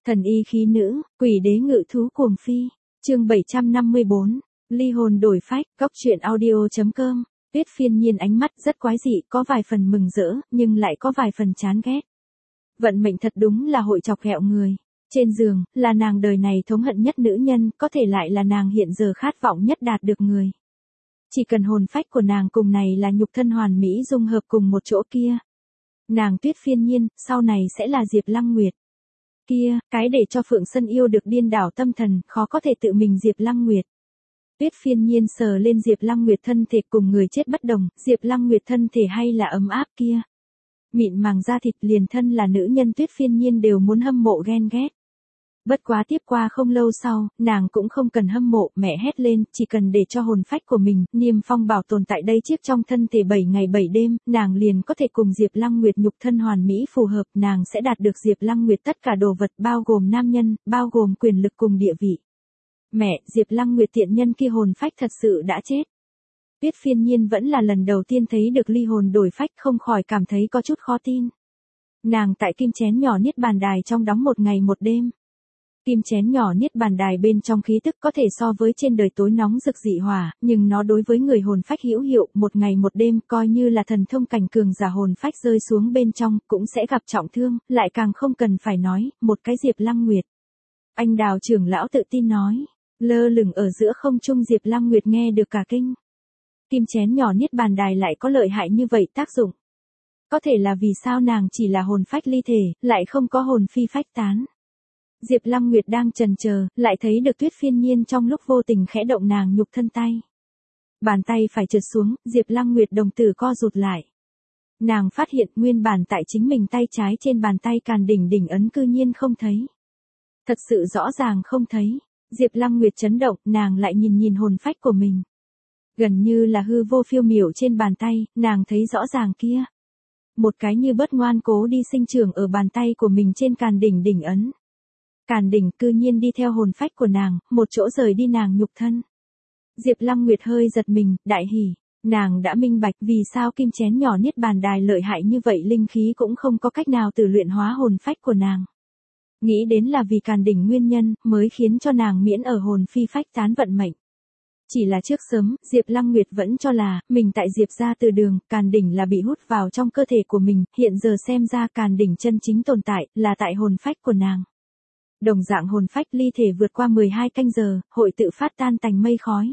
Thần y khí nữ, quỷ đế ngự thú cuồng phi. Chương 754. Ly hồn đổi phách, góc truyện audio.com. Tuyết Phiên Nhiên ánh mắt rất quái dị, có vài phần mừng rỡ, nhưng lại có vài phần chán ghét. Vận mệnh thật đúng là hội chọc ghẹo người. Trên giường, là nàng đời này thống hận nhất nữ nhân, có thể lại là nàng hiện giờ khát vọng nhất đạt được người. Chỉ cần hồn phách của nàng cùng này là nhục thân hoàn mỹ dung hợp cùng một chỗ kia. Nàng Tuyết Phiên Nhiên, sau này sẽ là Diệp Lăng Nguyệt. Kia, cái để cho Phượng Sân yêu được điên đảo tâm thần, khó có thể tự mình Diệp Lăng Nguyệt. Tuyết Phiên Nhiên sờ lên Diệp Lăng Nguyệt thân thể cùng người chết bất đồng, Diệp Lăng Nguyệt thân thể hay là ấm áp kia. Mịn màng da thịt liền thân là nữ nhân Tuyết Phiên Nhiên đều muốn hâm mộ ghen ghét. Bất quá tiếp qua không lâu sau, nàng cũng không cần hâm mộ, mẹ hét lên, chỉ cần để cho hồn phách của mình, Niêm Phong bảo tồn tại đây chiếc trong thân thể 7 ngày 7 đêm, nàng liền có thể cùng Diệp Lăng Nguyệt nhục thân hoàn mỹ phù hợp, nàng sẽ đạt được Diệp Lăng Nguyệt tất cả đồ vật bao gồm nam nhân, bao gồm quyền lực cùng địa vị. Mẹ, Diệp Lăng Nguyệt tiện nhân kia hồn phách thật sự đã chết. Tuyết Phiên Nhiên vẫn là lần đầu tiên thấy được ly hồn đổi phách, không khỏi cảm thấy có chút khó tin. Nàng tại kim chén nhỏ Niết Bàn Đài trong đóng 1 ngày 1 đêm. Kim chén nhỏ Niết Bàn Đài bên trong khí tức có thể so với trên đời tối nóng rực dị hỏa, nhưng nó đối với người hồn phách hữu hiệu, 1 ngày 1 đêm coi như là thần thông cảnh cường giả hồn phách rơi xuống bên trong, cũng sẽ gặp trọng thương, lại càng không cần phải nói, một cái Diệp Lăng Nguyệt. Anh Đào trưởng lão tự tin nói, lơ lửng ở giữa không trung Diệp Lăng Nguyệt nghe được cả kinh. Kim chén nhỏ Niết Bàn Đài lại có lợi hại như vậy tác dụng. Có thể là vì sao nàng chỉ là hồn phách ly thể, lại không có hồn phi phách tán. Diệp Lăng Nguyệt đang chần chờ, lại thấy được Tuyết Phiên Nhiên trong lúc vô tình khẽ động nàng nhục thân tay. Bàn tay phải trượt xuống, Diệp Lăng Nguyệt đồng tử co rụt lại. Nàng phát hiện nguyên bản tại chính mình tay trái trên bàn tay càn đỉnh đỉnh ấn cư nhiên không thấy. Thật sự rõ ràng không thấy. Diệp Lăng Nguyệt chấn động, nàng lại nhìn hồn phách của mình. Gần như là hư vô phiêu miểu trên bàn tay, nàng thấy rõ ràng kia. Một cái như bớt ngoan cố đi sinh trưởng ở bàn tay của mình trên càn đỉnh đỉnh ấn. Càn đỉnh cư nhiên đi theo hồn phách của nàng, một chỗ rời đi nàng nhục thân. Diệp Lăng Nguyệt hơi giật mình, đại hỉ, nàng đã minh bạch vì sao kim chén nhỏ Niết Bàn Đài lợi hại như vậy, linh khí cũng không có cách nào tự luyện hóa hồn phách của nàng. Nghĩ đến là vì càn đỉnh nguyên nhân, mới khiến cho nàng miễn ở hồn phi phách tán vận mệnh. Chỉ là trước sớm, Diệp Lăng Nguyệt vẫn cho là, mình tại Diệp gia từ đường, càn đỉnh là bị hút vào trong cơ thể của mình, hiện giờ xem ra càn đỉnh chân chính tồn tại, là tại hồn phách của nàng. Đồng dạng hồn phách ly thể vượt qua 12 canh giờ, hội tự phát tan thành mây khói.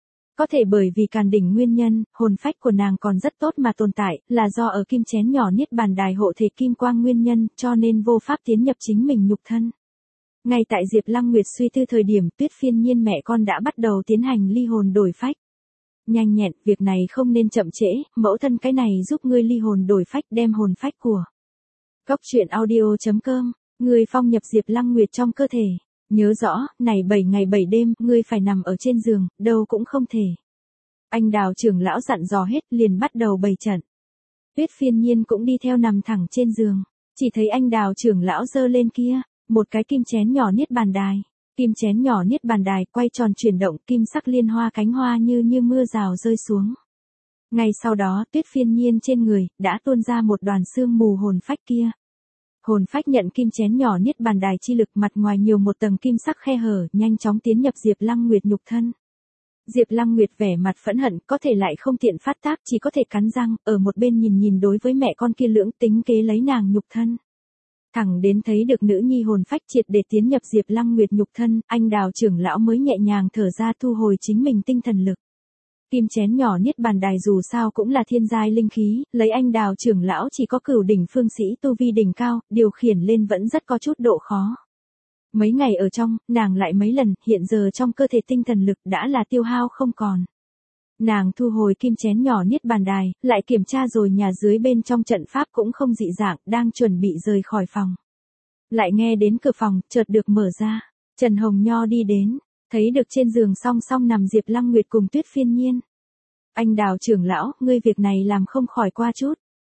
Có thể bởi vì càn đỉnh nguyên nhân, hồn phách của nàng còn rất tốt mà tồn tại, là do ở kim chén nhỏ Niết Bàn Đài hộ thể kim quang nguyên nhân, cho nên vô pháp tiến nhập chính mình nhục thân. Ngay tại Diệp Lăng Nguyệt suy tư thời điểm, Tuyết Phiên Nhiên mẹ con đã bắt đầu tiến hành ly hồn đổi phách. Nhanh nhẹn, việc này không nên chậm trễ, mẫu thân cái này giúp ngươi ly hồn đổi phách, đem hồn phách của góc truyện audio.com, ngươi phong nhập Diệp Lăng Nguyệt trong cơ thể. Nhớ rõ, này 7 ngày 7 đêm, ngươi phải nằm ở trên giường, đâu cũng không thể. Anh Đào trưởng lão dặn dò hết, liền bắt đầu bày trận. Tuyết Phiên Nhiên cũng đi theo nằm thẳng trên giường, chỉ thấy anh Đào trưởng lão giơ lên kia, một cái kim chén nhỏ Niết Bàn Đài. Kim chén nhỏ Niết Bàn Đài quay tròn chuyển động, kim sắc liên hoa cánh hoa như mưa rào rơi xuống. Ngay sau đó, Tuyết Phiên Nhiên trên người đã tuôn ra một đoàn sương mù hồn phách kia. Hồn phách nhận kim chén nhỏ Niết Bàn Đài chi lực, mặt ngoài nhiều một tầng kim sắc khe hở, nhanh chóng tiến nhập Diệp Lăng Nguyệt nhục thân. Diệp Lăng Nguyệt vẻ mặt phẫn hận, có thể lại không tiện phát tác, chỉ có thể cắn răng, ở một bên nhìn đối với mẹ con kia lưỡng tính kế lấy nàng nhục thân. Thẳng đến thấy được nữ nhi hồn phách triệt để tiến nhập Diệp Lăng Nguyệt nhục thân, anh Đào trưởng lão mới nhẹ nhàng thở ra, thu hồi chính mình tinh thần lực. Kim chén nhỏ Niết Bàn Đài dù sao cũng là thiên giai linh khí, lấy anh Đào trưởng lão chỉ có cửu đỉnh phương sĩ tu vi đỉnh cao, điều khiển lên vẫn rất có chút độ khó. Mấy ngày ở trong, nàng lại mấy lần, hiện giờ trong cơ thể tinh thần lực đã là tiêu hao không còn. Nàng thu hồi kim chén nhỏ Niết Bàn Đài, lại kiểm tra rồi nhà dưới bên trong trận pháp cũng không dị dạng, đang chuẩn bị rời khỏi phòng. Lại nghe đến cửa phòng, chợt được mở ra. Trần Hồng Nho đi đến, thấy được trên giường song song nằm Diệp Lăng Nguyệt cùng Tuyết Phiên Nhiên. Anh Đào trưởng lão, ngươi việc này làm không khỏi qua chút.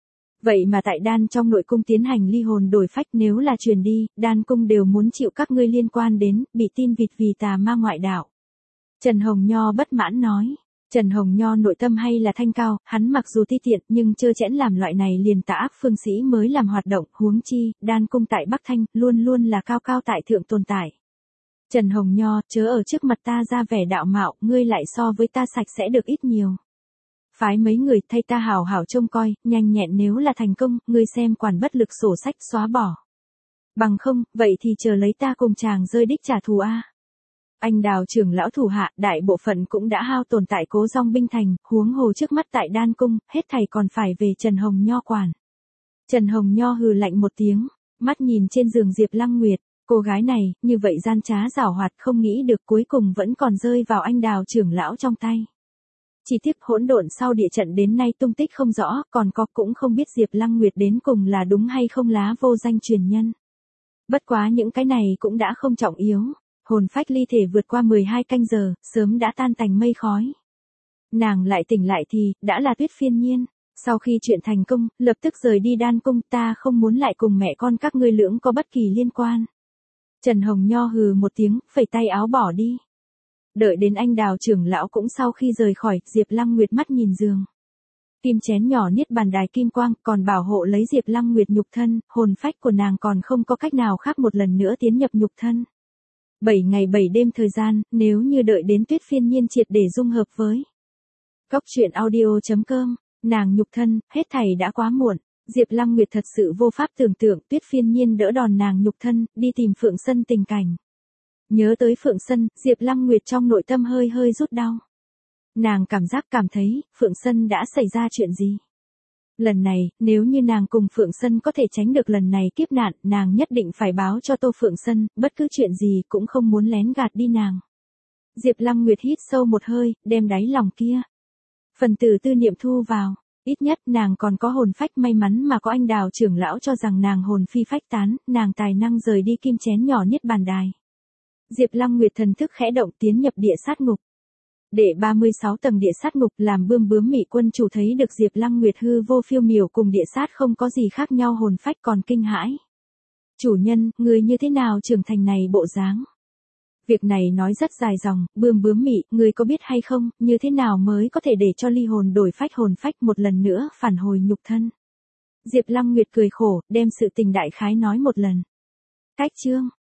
Vậy mà tại đan trong nội cung tiến hành ly hồn đổi phách, nếu là truyền đi, đan cung đều muốn chịu các ngươi liên quan đến, bị tin vịt vì tà ma ngoại đạo. Trần Hồng Nho bất mãn nói. Trần Hồng Nho nội tâm hay là thanh cao, hắn mặc dù ti tiện nhưng trơ trẽn làm loại này liền tà ác phương sĩ mới làm hoạt động, huống chi, đan cung tại Bắc Thanh, luôn luôn là cao cao tại thượng tồn tại. Trần Hồng Nho, chớ ở trước mặt ta ra vẻ đạo mạo, ngươi lại so với ta sạch sẽ được ít nhiều. Phái mấy người thay ta hảo hảo trông coi, nhanh nhẹn nếu là thành công, ngươi xem quản bất lực sổ sách xóa bỏ. Bằng không, vậy thì chờ lấy ta cùng chàng rơi đích trả thù a. Anh Đào trưởng lão thủ hạ, đại bộ phận cũng đã hao tồn tại Cố Dong binh thành, huống hồ trước mắt tại đan cung, hết thảy còn phải về Trần Hồng Nho quản. Trần Hồng Nho hừ lạnh một tiếng, mắt nhìn trên giường Diệp Lăng Nguyệt, cô gái này, như vậy gian trá giảo hoạt không nghĩ được cuối cùng vẫn còn rơi vào anh Đào trưởng lão trong tay. Chỉ tiếc hỗn độn sau địa trận đến nay tung tích không rõ, còn có cũng không biết Diệp Lăng Nguyệt đến cùng là đúng hay không lá vô danh truyền nhân. Bất quá những cái này cũng đã không trọng yếu. Hồn phách ly thể vượt qua 12 canh giờ, sớm đã tan thành mây khói. Nàng lại tỉnh lại thì, đã là Tuyết Phiên Nhiên. Sau khi chuyện thành công, lập tức rời đi đan cung, ta không muốn lại cùng mẹ con các ngươi lưỡng có bất kỳ liên quan. Trần Hồng Nho hừ một tiếng, phẩy tay áo bỏ đi. Đợi đến anh Đào trưởng lão cũng sau khi rời khỏi, Diệp Lăng Nguyệt mắt nhìn giường. Kim chén nhỏ niết bàn đài kim quang, còn bảo hộ lấy Diệp Lăng Nguyệt nhục thân, hồn phách của nàng còn không có cách nào khác một lần nữa tiến nhập nhục thân. 7 ngày 7 đêm thời gian, nếu như đợi đến Tuyết Phiên Nhiên triệt để dung hợp với Cóc truyện audio.com, nàng nhục thân, hết thảy đã quá muộn. Diệp Lăng Nguyệt thật sự vô pháp tưởng tượng Tuyết Phiên Nhiên đỡ đòn nàng nhục thân, đi tìm Phượng Sân tình cảnh. Nhớ tới Phượng Sân, Diệp Lăng Nguyệt trong nội tâm hơi hơi rút đau. Nàng cảm thấy, Phượng Sân đã xảy ra chuyện gì? Lần này, nếu như nàng cùng Phượng Sân có thể tránh được lần này kiếp nạn, nàng nhất định phải báo cho Tô Phượng Sân, bất cứ chuyện gì cũng không muốn lén gạt đi nàng. Diệp Lăng Nguyệt hít sâu một hơi, đem đáy lòng kia phần tử tư niệm thu vào, ít nhất nàng còn có hồn phách, may mắn mà có anh Đào trưởng lão cho rằng nàng hồn phi phách tán, nàng tài năng rời đi kim chén nhỏ niết bàn đài. Diệp Lăng Nguyệt thần thức khẽ động tiến nhập địa sát ngục. Đệ 36 tầng địa sát ngục làm bươm bướm Mị quân chủ thấy được Diệp Lăng Nguyệt hư vô phiêu miểu cùng địa sát không có gì khác nhau, hồn phách còn kinh hãi. Chủ nhân, người như thế nào trưởng thành này bộ dáng? Việc này nói rất dài dòng, bươm bướm Mị, người có biết hay không, như thế nào mới có thể để cho ly hồn đổi phách hồn phách một lần nữa phản hồi nhục thân? Diệp Lăng Nguyệt cười khổ, đem sự tình đại khái nói một lần. Cách chương